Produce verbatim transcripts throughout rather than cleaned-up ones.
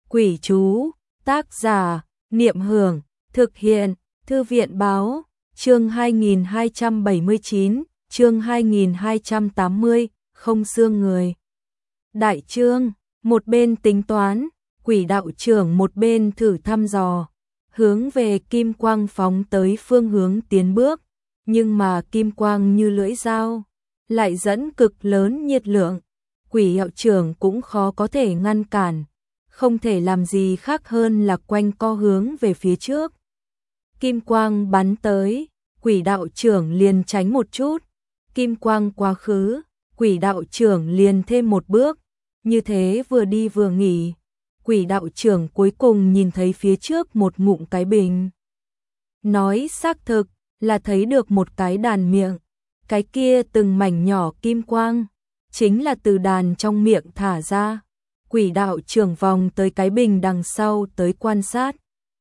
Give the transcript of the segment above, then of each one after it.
Quỷ chú, tác giả, Niệm Hưởng, thực hiện, Thư viện Báo, chương hai nghìn hai trăm bảy mươi chín, chương hai nghìn hai trăm tám mươi, không xương người. Đại chương, một bên tính toán, quỷ đạo trưởng một bên thử thăm dò, hướng về kim quang phóng tới phương hướng tiến bước, nhưng mà kim quang như lưỡi dao, lại dẫn cực lớn nhiệt lượng, quỷ đạo trưởng cũng khó có thể ngăn cản, không thể làm gì khác hơn là quanh co hướng về phía trước. Kim quang bắn tới, quỷ đạo trưởng liền tránh một chút, kim quang quá khứ, quỷ đạo trưởng liền thêm một bước, như thế vừa đi vừa nghỉ. Quỷ đạo trưởng cuối cùng nhìn thấy phía trước một ngụm cái bình. Nói xác thực là thấy được một cái đàn miệng, cái kia từng mảnh nhỏ kim quang, chính là từ đàn trong miệng thả ra. Quỷ đạo trưởng vòng tới cái bình đằng sau tới quan sát.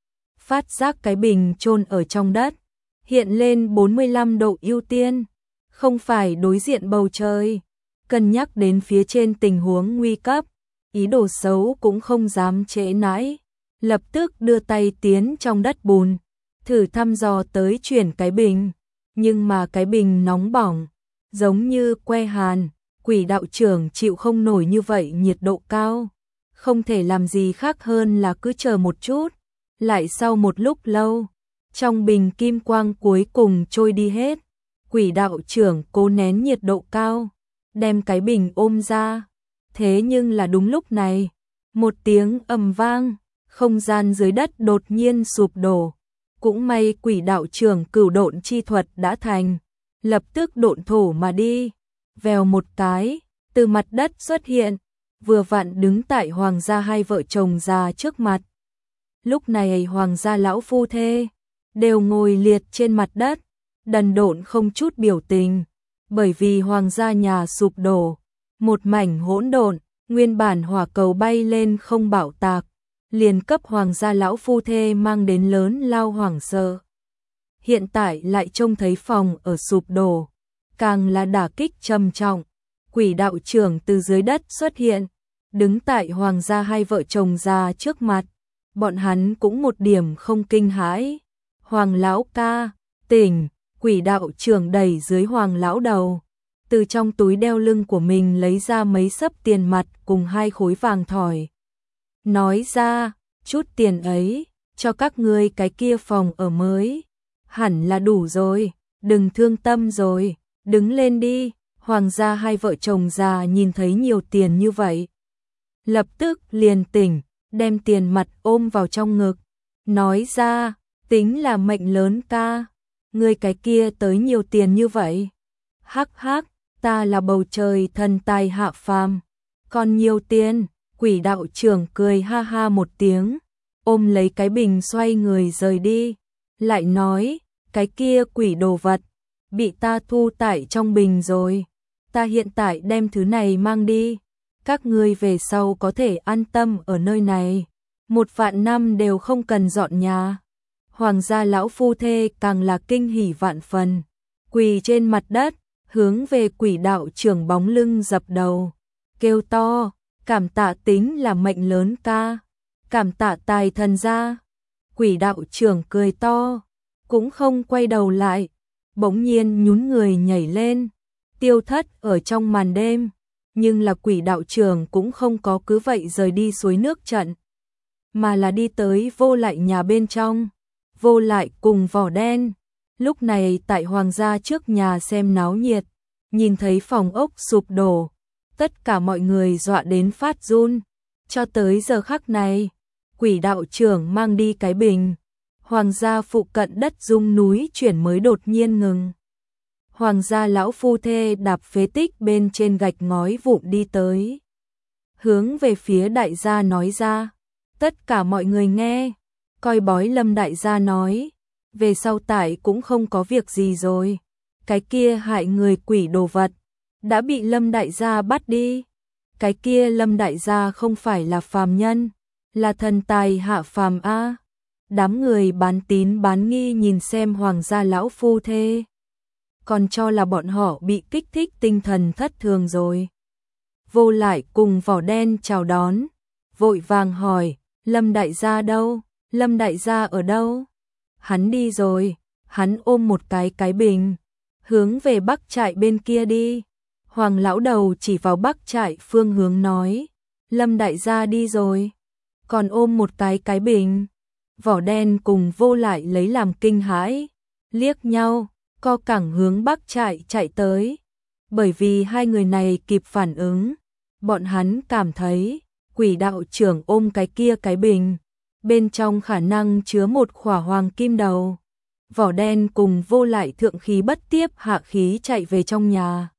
Phát giác cái bình chôn ở trong đất, hiện lên bốn mươi lăm độ ưu tiên, không phải đối diện bầu trời, cân nhắc đến phía trên tình huống nguy cấp, ý đồ xấu cũng không dám trễ nãi, lập tức đưa tay tiến trong đất bùn, thử thăm dò tới chuyển cái bình, nhưng mà cái bình nóng bỏng, giống như que hàn, quỷ đạo trưởng chịu không nổi như vậy nhiệt độ cao, không thể làm gì khác hơn là cứ chờ một chút, lại sau một lúc lâu, trong bình kim quang cuối cùng trôi đi hết, quỷ đạo trưởng cố nén nhiệt độ cao, đem cái bình ôm ra. Thế nhưng là đúng lúc này, một tiếng ầm vang, không gian dưới đất đột nhiên sụp đổ. Cũng may quỷ đạo trưởng cửu độn chi thuật đã thành, lập tức độn thổ mà đi, vèo một cái, từ mặt đất xuất hiện, vừa vặn đứng tại hoàng gia hai vợ chồng già trước mặt. Lúc này hoàng gia lão phu thê, đều ngồi liệt trên mặt đất, đần độn không chút biểu tình, bởi vì hoàng gia nhà sụp đổ. Một mảnh hỗn độn, nguyên bản hỏa cầu bay lên không bạo tạc, liền cấp hoàng gia lão phu thê mang đến lớn lao hoảng sợ. Hiện tại lại trông thấy phòng ở sụp đổ, càng là đả kích trầm trọng. Quỷ đạo trưởng từ dưới đất xuất hiện, đứng tại hoàng gia hai vợ chồng già trước mặt, bọn hắn cũng một điểm không kinh hãi. Hoàng lão ca, tỉnh, quỷ đạo trưởng đẩy dưới hoàng lão đầu. Từ trong túi đeo lưng của mình lấy ra mấy xấp tiền mặt cùng hai khối vàng thỏi. Nói ra, chút tiền ấy, cho các ngươi cái kia phòng ở mới, hẳn là đủ rồi, đừng thương tâm rồi, đứng lên đi. Hoàng gia hai vợ chồng già nhìn thấy nhiều tiền như vậy, lập tức liền tỉnh, đem tiền mặt ôm vào trong ngực, nói ra, tính là mệnh lớn ca, ngươi cái kia tới nhiều tiền như vậy. Hắc hắc, ta là bầu trời thần tài hạ phàm, còn nhiều tiền. Quỷ đạo trưởng cười ha ha một tiếng, ôm lấy cái bình xoay người rời đi, lại nói, cái kia quỷ đồ vật, bị ta thu tại trong bình rồi, ta hiện tại đem thứ này mang đi, các ngươi về sau có thể an tâm ở nơi này, một vạn năm đều không cần dọn nhà. Hoàng gia lão phu thê càng là kinh hỉ vạn phần, quỳ trên mặt đất, hướng về quỷ đạo trưởng bóng lưng dập đầu, kêu to, cảm tạ tính là mệnh lớn ca, cảm tạ tài thần gia. Quỷ đạo trưởng cười to, cũng không quay đầu lại, bỗng nhiên nhún người nhảy lên, tiêu thất ở trong màn đêm, nhưng là quỷ đạo trưởng cũng không có cứ vậy rời đi suối nước trận, mà là đi tới Vô Lại nhà bên trong. Vô Lại cùng Vỏ Đen, lúc này tại hoàng gia trước nhà xem náo nhiệt, nhìn thấy phòng ốc sụp đổ, tất cả mọi người dọa đến phát run. Cho tới giờ khắc này, quỷ đạo trưởng mang đi cái bình, hoàng gia phụ cận đất rung núi chuyển mới đột nhiên ngừng. Hoàng gia lão phu thê đạp phế tích bên trên gạch ngói vụn đi tới, hướng về phía đại gia nói ra, tất cả mọi người nghe. Coi bói Lâm đại gia nói, về sau tại cũng không có việc gì rồi, cái kia hại người quỷ đồ vật đã bị Lâm đại gia bắt đi, cái kia Lâm đại gia không phải là phàm nhân, là thần tài hạ phàm a. Đám người bán tín bán nghi nhìn xem hoàng gia lão phu thê, còn cho là bọn họ bị kích thích tinh thần thất thường rồi. Vô Lại cùng Vỏ Đen chào đón, vội vàng hỏi, Lâm đại gia đâu? Lâm đại gia ở đâu? Hắn đi rồi, hắn ôm một cái cái bình, hướng về bắc trại bên kia đi. Hoàng lão đầu chỉ vào bắc trại phương hướng nói, Lâm đại gia đi rồi, còn ôm một cái cái bình. Vỏ đen cùng Vô Lại lấy làm kinh hãi, liếc nhau, co cẳng hướng bắc trại chạy tới. Bởi vì hai người này kịp phản ứng, bọn hắn cảm thấy Quỷ đạo trưởng ôm cái kia cái bình, bên trong khả năng chứa một khỏa hoàng kim đầu. Vỏ đen cùng Vô Lại thượng khí bất tiếp hạ khí chạy về trong nhà.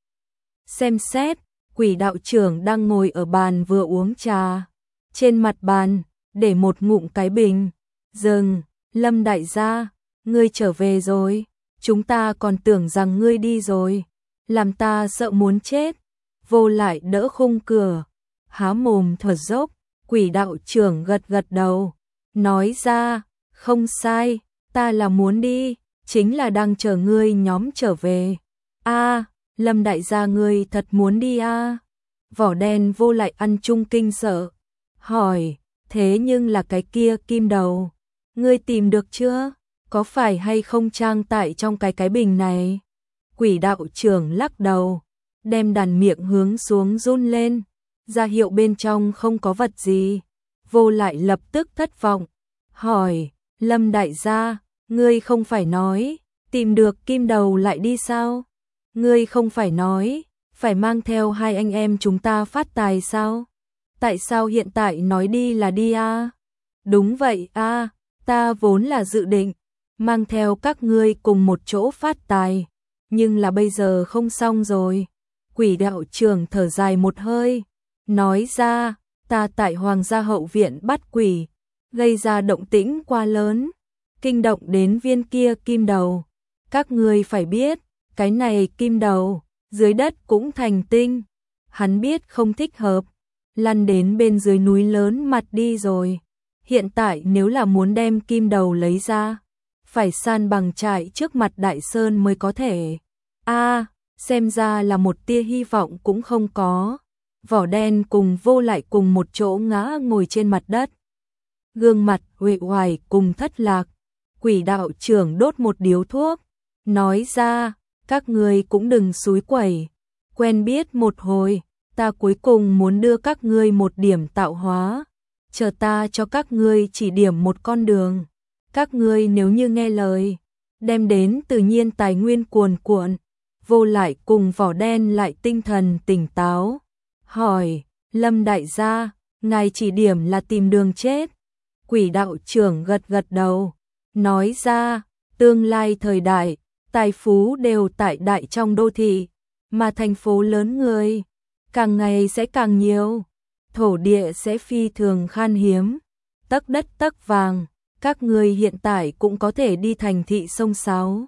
Xem xét, Quỷ đạo trưởng đang ngồi ở bàn vừa uống trà. Trên mặt bàn, để một ngụm cái bình. Dừng, Lâm đại gia, ngươi trở về rồi. Chúng ta còn tưởng rằng ngươi đi rồi. Làm ta sợ muốn chết. Vô Lại đỡ khung cửa, há mồm thở dốc. Quỷ đạo trưởng gật gật đầu, nói ra, không sai, ta là muốn đi, chính là đang chờ ngươi nhóm trở về. A, Lâm đại gia ngươi thật muốn đi a? À? Vỏ đen Vô Lại ăn chung kinh sợ, hỏi, thế nhưng là cái kia kim đầu, ngươi tìm được chưa? Có phải hay không trang tại trong cái cái bình này? Quỷ đạo trưởng lắc đầu, đem đàn miệng hướng xuống run lên, ra hiệu bên trong không có vật gì. Vô Lại lập tức thất vọng, hỏi, Lâm đại gia, ngươi không phải nói, tìm được kim đầu lại đi sao? Ngươi không phải nói, phải mang theo hai anh em chúng ta phát tài sao? Tại sao hiện tại nói đi là đi a? À? Đúng vậy a, à, ta vốn là dự định mang theo các ngươi cùng một chỗ phát tài, nhưng là bây giờ không xong rồi. Quỷ đạo trưởng thở dài một hơi, nói ra, ta tại Hoàng gia hậu viện bắt quỷ, gây ra động tĩnh quá lớn, kinh động đến viên kia kim đầu. Các ngươi phải biết, cái này kim đầu, dưới đất cũng thành tinh. Hắn biết không thích hợp, lăn đến bên dưới núi lớn mặt đi rồi. Hiện tại nếu là muốn đem kim đầu lấy ra, phải san bằng trại trước mặt Đại Sơn mới có thể. A, à, xem ra là một tia hy vọng cũng không có. Vỏ đen cùng Vô Lại cùng một chỗ ngã ngồi trên mặt đất. Gương mặt uể oải cùng thất lạc. Quỷ đạo trưởng đốt một điếu thuốc, nói ra, các ngươi cũng đừng xúi quẩy. Quen biết một hồi, ta cuối cùng muốn đưa các ngươi một điểm tạo hóa. Chờ ta cho các ngươi chỉ điểm một con đường. Các ngươi nếu như nghe lời, đem đến tự nhiên tài nguyên cuồn cuộn. Vô Lại cùng Vỏ đen lại tinh thần tỉnh táo, hỏi, Lâm đại gia, ngài chỉ điểm là tìm đường chết. Quỷ đạo trưởng gật gật đầu, nói ra, tương lai thời đại, tài phú đều tại đại trong đô thị, mà thành phố lớn người, càng ngày sẽ càng nhiều, thổ địa sẽ phi thường khan hiếm, tấc đất tấc vàng, các ngươi hiện tại cũng có thể đi thành thị sông Sáo.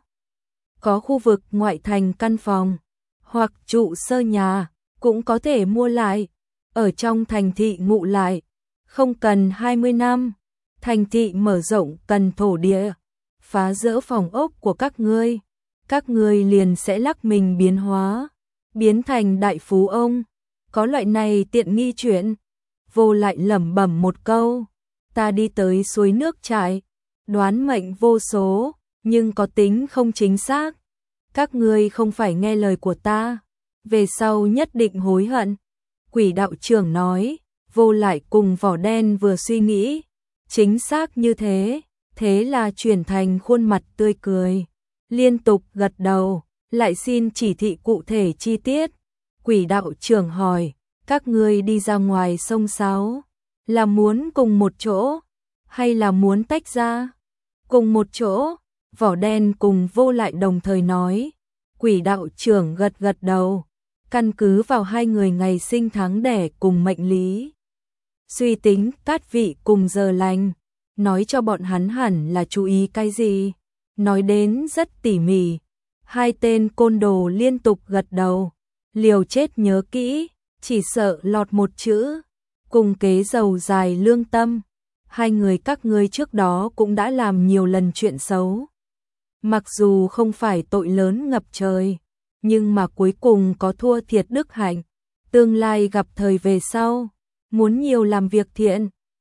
Có khu vực ngoại thành căn phòng, hoặc trụ sơ nhà, cũng có thể mua lại, ở trong thành thị ngụ lại, không cần hai mươi năm, thành thị mở rộng cần thổ địa, phá dỡ phòng ốc của các ngươi, các ngươi liền sẽ lắc mình biến hóa, biến thành đại phú ông, có loại này tiện nghi chuyện. Vô Lại lẩm bẩm một câu, ta đi tới suối nước trại, đoán mệnh vô số, nhưng có tính không chính xác. Các ngươi không phải nghe lời của ta, về sau nhất định hối hận. Quỷ đạo trưởng nói, Vô Lại cùng Vỏ đen vừa suy nghĩ, chính xác như thế, thế là chuyển thành khuôn mặt tươi cười, liên tục gật đầu, lại xin chỉ thị cụ thể chi tiết. Quỷ đạo trưởng hỏi, các ngươi đi ra ngoài sông Sáo, là muốn cùng một chỗ, hay là muốn tách ra? Cùng một chỗ, Vỏ đen cùng Vô Lại đồng thời nói. Quỷ đạo trưởng gật gật đầu, căn cứ vào hai người ngày sinh tháng đẻ cùng mệnh lý, suy tính cát vị cùng giờ lành, nói cho bọn hắn hẳn là chú ý cái gì, nói đến rất tỉ mỉ. Hai tên côn đồ liên tục gật đầu, liều chết nhớ kỹ, chỉ sợ lọt một chữ, cùng kế dầu dài lương tâm. Hai người các ngươi trước đó cũng đã làm nhiều lần chuyện xấu, mặc dù không phải tội lớn ngập trời, nhưng mà cuối cùng có thua thiệt đức hạnh, tương lai gặp thời về sau, muốn nhiều làm việc thiện,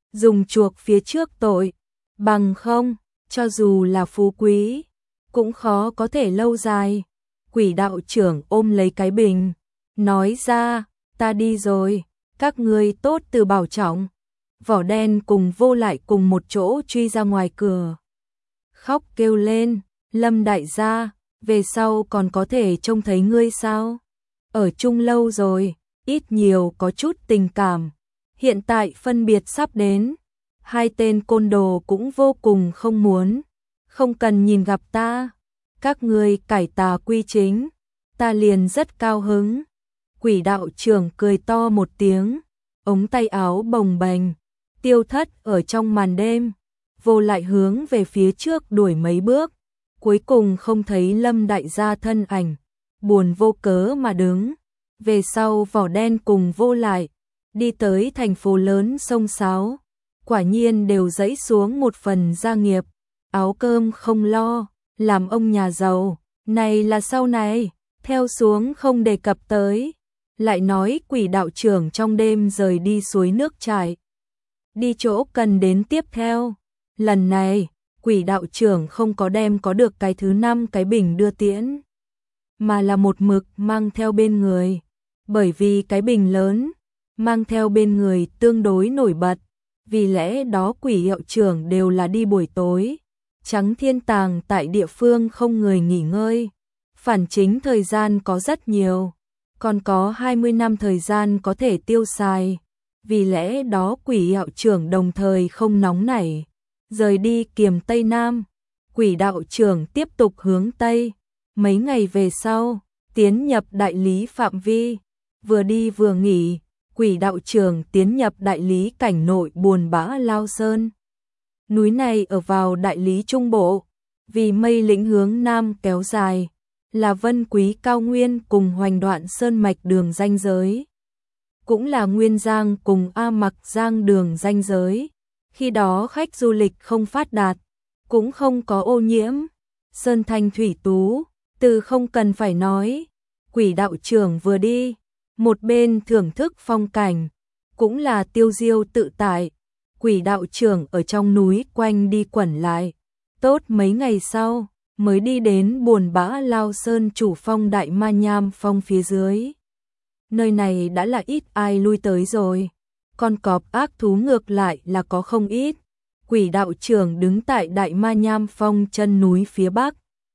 dùng chuộc phía trước tội, bằng không, cho dù là phú quý, cũng khó có thể lâu dài. Quỷ đạo trưởng ôm lấy cái bình, nói ra, ta đi rồi, các ngươi tốt từ bảo trọng. Vỏ đen cùng Vô Lại cùng một chỗ truy ra ngoài cửa. Khóc kêu lên, Lâm đại gia, về sau còn có thể trông thấy ngươi sao? Ở chung lâu rồi, ít nhiều có chút tình cảm. Hiện tại phân biệt sắp đến, hai tên côn đồ cũng vô cùng không muốn. Không cần nhìn gặp ta, các ngươi cải tà quy chính, ta liền rất cao hứng. Quỷ đạo trưởng cười to một tiếng, ống tay áo bồng bềnh, tiêu thất ở trong màn đêm. Vô Lại hướng về phía trước đuổi mấy bước, cuối cùng không thấy Lâm đại gia thân ảnh, buồn vô cớ mà đứng. Về sau Vỏ Đen cùng Vô Lại đi tới thành phố lớn sông Sáo, quả nhiên đều dẫy xuống một phần gia nghiệp, áo cơm không lo, làm ông nhà giàu, này là sau này, theo xuống không đề cập tới. Lại nói quỷ đạo trưởng trong đêm rời đi suối nước chảy, đi chỗ cần đến tiếp theo. Lần này, quỷ đạo trưởng không có đem có được cái thứ năm cái bình đưa tiễn, mà là một mực mang theo bên người. Bởi vì cái bình lớn, mang theo bên người tương đối nổi bật, vì lẽ đó quỷ đạo trưởng đều là đi buổi tối. Trắng thiên tàng tại địa phương không người nghỉ ngơi, phản chính thời gian có rất nhiều, còn có hai mươi năm thời gian có thể tiêu xài. Vì lẽ đó quỷ đạo trưởng đồng thời không nóng nảy, rời đi Kiềm Tây Nam. Quỷ đạo trưởng tiếp tục hướng Tây, mấy ngày về sau, tiến nhập đại lý phạm vi, vừa đi vừa nghỉ, quỷ đạo trưởng tiến nhập đại lý cảnh nội Buồn Bã Lao Sơn. Núi này ở vào đại lý trung bộ, vì mây lĩnh hướng nam kéo dài, là Vân Quý cao nguyên cùng Hoành Đoạn sơn mạch đường ranh giới, cũng là Nguyên Giang cùng A Mặc Giang đường ranh giới. Khi đó khách du lịch không phát đạt, cũng không có ô nhiễm, sơn thanh thủy tú, từ không cần phải nói. Quỷ đạo trưởng vừa đi, một bên thưởng thức phong cảnh, cũng là tiêu diêu tự tại. Quỷ đạo trưởng ở trong núi quanh đi quẩn lại, tốt mấy ngày sau mới đi đến Buồn Bã Lao Sơn chủ phong Đại Ma Nham phong phía dưới. Nơi này đã là ít ai lui tới rồi, con cọp ác thú ngược lại là có không ít. Quỷ đạo trưởng đứng tại Đại Ma Nham phong chân núi phía bắc,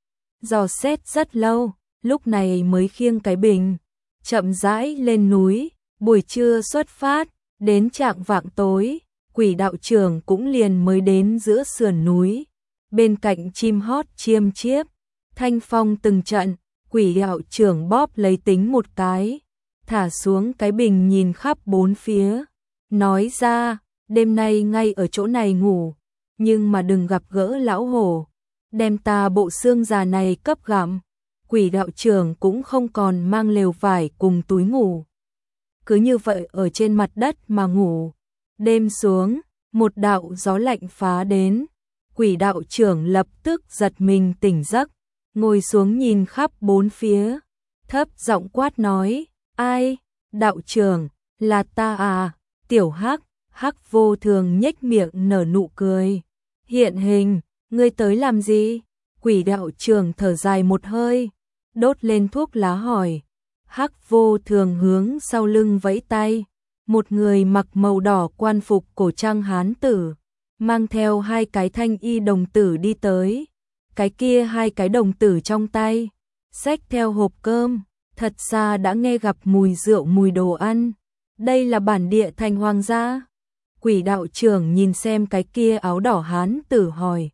dò xét rất lâu, lúc này mới khiêng cái bình, chậm rãi lên núi. Buổi trưa xuất phát, đến chạng vạng tối, quỷ đạo trưởng cũng liền mới đến giữa sườn núi. Bên cạnh chim hót chiêm chiếp, thanh phong từng trận, quỷ đạo trưởng bóp lấy tính một cái, thả xuống cái bình nhìn khắp bốn phía, nói ra, đêm nay ngay ở chỗ này ngủ, nhưng mà đừng gặp gỡ lão hổ, đem ta bộ xương già này cấp gặm. Quỷ đạo trưởng cũng không còn mang lều vải cùng túi ngủ, cứ như vậy ở trên mặt đất mà ngủ. Đêm xuống, một đạo gió lạnh phá đến, quỷ đạo trưởng lập tức giật mình tỉnh giấc, ngồi xuống nhìn khắp bốn phía, thấp giọng quát nói, ai? Đạo trưởng, là ta à? Tiểu Hắc. Hắc Vô Thường nhếch miệng nở nụ cười, hiện hình, ngươi tới làm gì? Quỷ đạo trưởng thở dài một hơi, đốt lên thuốc lá hỏi. Hắc Vô Thường hướng sau lưng vẫy tay, một người mặc màu đỏ quan phục cổ trang hán tử, mang theo hai cái thanh y đồng tử đi tới. Cái kia hai cái đồng tử trong tay, xách theo hộp cơm, thật xa đã nghe gặp mùi rượu mùi đồ ăn. Đây là bản địa thành hoàng gia. Quỷ đạo trưởng nhìn xem cái kia áo đỏ hán tử hỏi.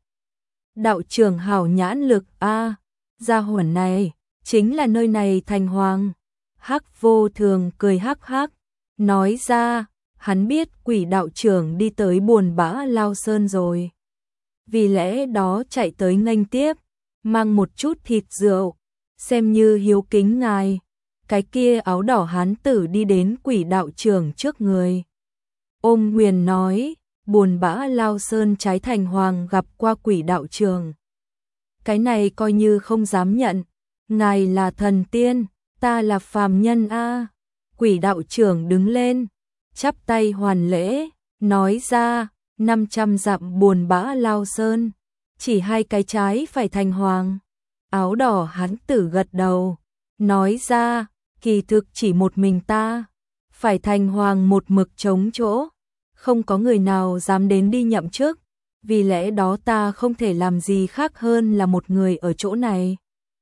Đạo trưởng hảo nhãn lực a, gia hỏa này chính là nơi này thành hoàng. Hắc Vô Thường cười hắc hắc, nói ra, hắn biết quỷ đạo trưởng đi tới Buồn Bã Lao Sơn rồi, vì lẽ đó chạy tới nghênh tiếp, mang một chút thịt rượu, xem như hiếu kính ngài. Cái kia áo đỏ hán tử đi đến quỷ đạo trưởng trước người, ôm quyền nói, Buồn Bã Lao Sơn trái thành hoàng gặp qua quỷ đạo trưởng. Cái này coi như không dám nhận, ngài là thần tiên, ta là phàm nhân a. Quỷ đạo trưởng đứng lên, chắp tay hoàn lễ, nói ra, năm trăm dặm buồn bã lao sơn, chỉ hai cái trái phải thành hoàng. Áo đỏ hán tử gật đầu, nói ra, kỳ thực chỉ một mình ta, phải thành hoàng một mực trống chỗ, không có người nào dám đến đi nhậm chức, vì lẽ đó ta không thể làm gì khác hơn là một người ở chỗ này.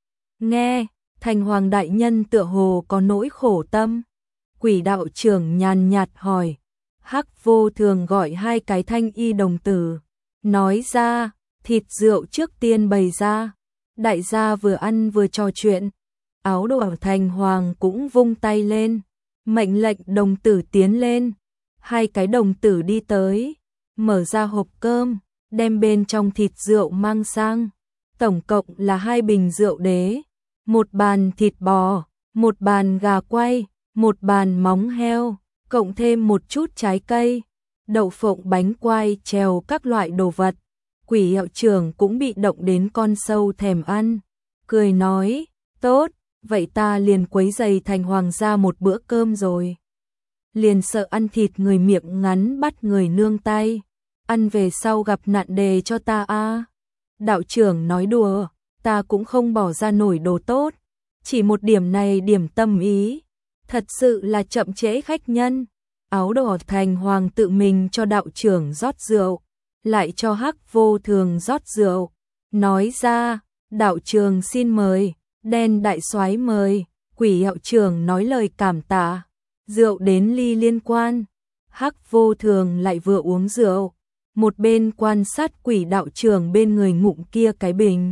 Nghe, thành hoàng đại nhân tựa hồ có nỗi khổ tâm. Quỷ đạo trưởng nhàn nhạt hỏi. Hắc Vô Thường gọi hai cái thanh y đồng tử, nói ra, thịt rượu trước tiên bày ra. Đại gia vừa ăn vừa trò chuyện. Áo đỏ thành hoàng cũng vung tay lên, mệnh lệnh đồng tử tiến lên. Hai cái đồng tử đi tới, mở ra hộp cơm, đem bên trong thịt rượu mang sang. Tổng cộng là hai bình rượu đế, một bàn thịt bò, một bàn gà quay, một bàn móng heo, cộng thêm một chút trái cây, đậu phộng, bánh quai, trèo các loại đồ vật. Quỷ hiệu trưởng cũng bị động đến con sâu thèm ăn, cười nói, tốt, vậy ta liền quấy giày thành hoàng gia một bữa cơm rồi. Liền sợ ăn thịt người miệng ngắn bắt người nương tay, ăn về sau gặp nạn đề cho ta a. Đạo trưởng nói đùa, ta cũng không bỏ ra nổi đồ tốt, chỉ một điểm này điểm tâm ý, thật sự là chậm trễ khách nhân. Áo đỏ thành hoàng tự mình cho đạo trưởng rót rượu, lại cho Hắc Vô Thường rót rượu, nói ra, đạo trưởng xin mời, đen đại soái mời. Quỷ hiệu trưởng nói lời cảm tạ, rượu đến ly liên quan. Hắc Vô Thường lại vừa uống rượu, một bên quan sát quỷ đạo trưởng bên người ngụm kia cái bình.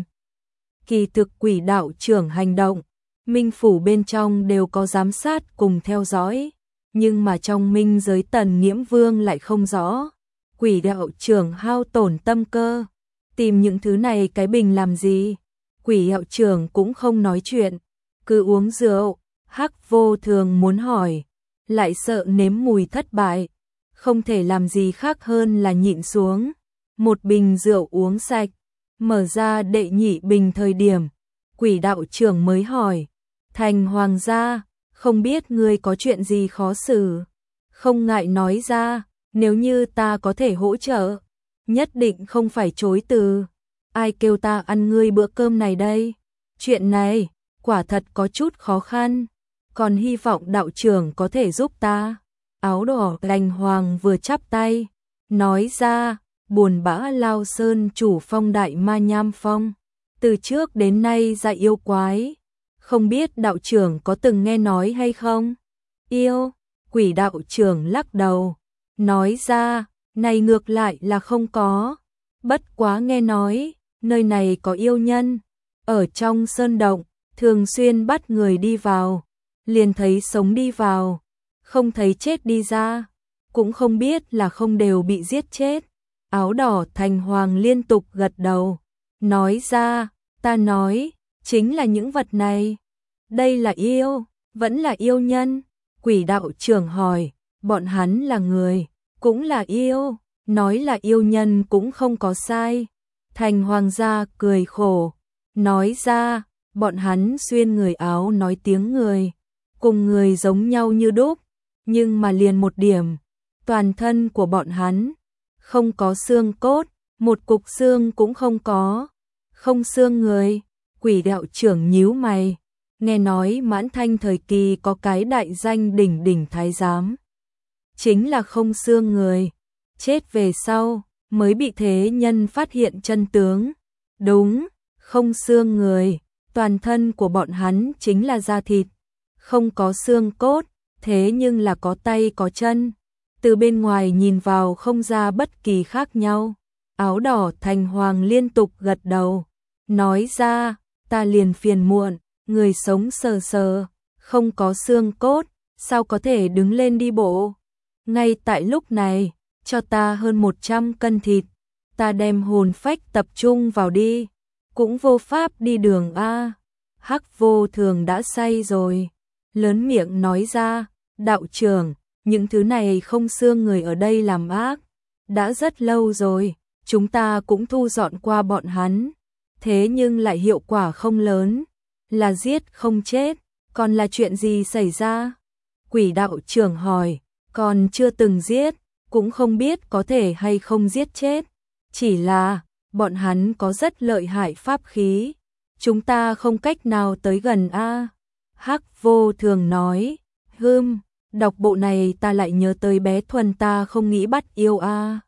Kỳ thực quỷ đạo trưởng hành động, minh phủ bên trong đều có giám sát cùng theo dõi, nhưng mà trong minh giới Tần Nghiễm Vương lại không rõ. Quỷ đạo trưởng hao tổn tâm cơ, tìm những thứ này cái bình làm gì? Quỷ hiệu trưởng cũng không nói chuyện, cứ uống rượu. Hắc Vô Thường muốn hỏi, lại sợ nếm mùi thất bại, không thể làm gì khác hơn là nhịn xuống. Một bình rượu uống sạch, mở ra đệ nhị bình thời điểm, quỷ đạo trưởng mới hỏi, thành hoàng gia, không biết ngươi có chuyện gì khó xử, không ngại nói ra, nếu như ta có thể hỗ trợ, nhất định không phải chối từ. Ai kêu ta ăn ngươi bữa cơm này đây? Chuyện này, quả thật có chút khó khăn, còn hy vọng đạo trưởng có thể giúp ta. Áo đỏ lành hoàng vừa chắp tay, nói ra, buồn bã lao sơn chủ phong đại ma nham phong, từ trước đến nay ra yêu quái, không biết đạo trưởng có từng nghe nói hay không? Yêu, quỷ đạo trưởng lắc đầu, nói ra, này ngược lại là không có, bất quá nghe nói, nơi này có yêu nhân, ở trong sơn động, thường xuyên bắt người đi vào, liền thấy sống đi vào, không thấy chết đi ra, cũng không biết là không đều bị giết chết. Áo đỏ thành hoàng liên tục gật đầu, nói ra, ta nói, chính là những vật này. Đây là yêu, vẫn là yêu nhân? Quỷ đạo trưởng hỏi, bọn hắn là người, cũng là yêu, nói là yêu nhân cũng không có sai. Thành hoàng gia cười khổ, nói ra, bọn hắn xuyên người áo nói tiếng người, cùng người giống nhau như đúc, nhưng mà liền một điểm, toàn thân của bọn hắn không có xương cốt, một cục xương cũng không có, không xương người. Quỷ đạo trưởng nhíu mày, nghe nói Mãn Thanh thời kỳ có cái đại danh đỉnh đỉnh thái giám, chính là không xương người, chết về sau mới bị thế nhân phát hiện chân tướng. Đúng, không xương người, toàn thân của bọn hắn chính là da thịt, không có xương cốt, thế nhưng là có tay có chân, từ bên ngoài nhìn vào không ra bất kỳ khác nhau. Áo đỏ thành hoàng liên tục gật đầu, nói ra, ta liền phiền muộn, người sống sờ sờ, không có xương cốt, sao có thể đứng lên đi bộ? Ngay tại lúc này, cho ta hơn một trăm cân thịt, ta đem hồn phách tập trung vào đi, cũng vô pháp đi đường a. Hắc Vô Thường đã say rồi, lớn miệng nói ra, đạo trưởng, những thứ này không xương người ở đây làm ác, đã rất lâu rồi, chúng ta cũng thu dọn qua bọn hắn, thế nhưng lại hiệu quả không lớn, là giết không chết, còn là chuyện gì xảy ra? Quỷ đạo trưởng hỏi, còn chưa từng giết, cũng không biết có thể hay không giết chết. Chỉ là, bọn hắn có rất lợi hại pháp khí. Chúng ta không cách nào tới gần a. Hắc Vô Thường nói, hưm, đọc bộ này ta lại nhớ tới bé Thuần ta không nghĩ bắt yêu a.